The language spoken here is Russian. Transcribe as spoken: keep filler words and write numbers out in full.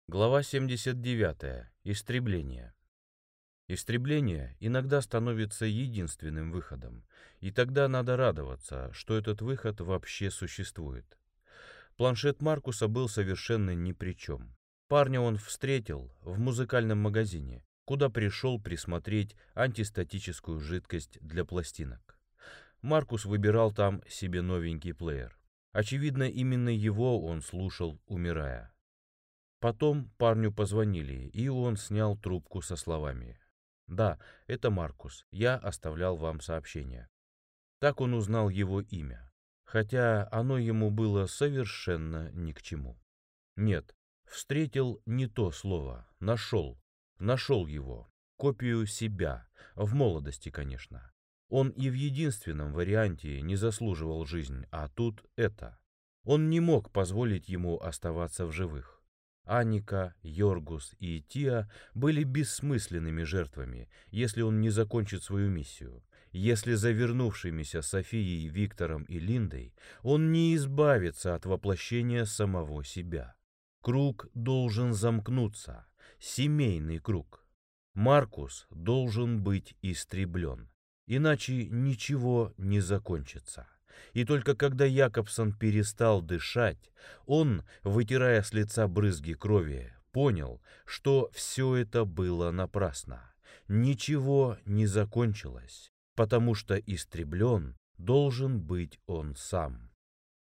Глава семьдесят девятая. Истребление. Истребление иногда становится единственным выходом, и тогда надо радоваться, что этот выход вообще существует. Планшет Маркуса был совершенно ни при чем. Парня он встретил в музыкальном магазине, куда пришел присмотреть антистатическую жидкость для пластинок. Маркус выбирал там себе новенький плеер. Очевидно, именно его он слушал, умирая. Потом парню позвонили, и он снял трубку со словами: «Да, это Маркус, я оставлял вам сообщение». Так он узнал его имя, хотя оно ему было совершенно ни к чему. Нет, встретил не то слово, нашел, нашел его, копию себя, в молодости, конечно. Он и в единственном варианте не заслуживал жизнь, а тут это. Он не мог позволить ему оставаться в живых. Аника, Йоргус и Тиа были бессмысленными жертвами, если он не закончит свою миссию. Если за вернувшимися Софией, Виктором и Линдой он не избавится от воплощения самого себя. Круг должен замкнуться, семейный круг. Маркус должен быть истреблен, иначе ничего не закончится. И только когда Якобсон перестал дышать, он, вытирая с лица брызги крови, понял, что все это было напрасно. Ничего не закончилось, потому что истреблен должен быть он сам.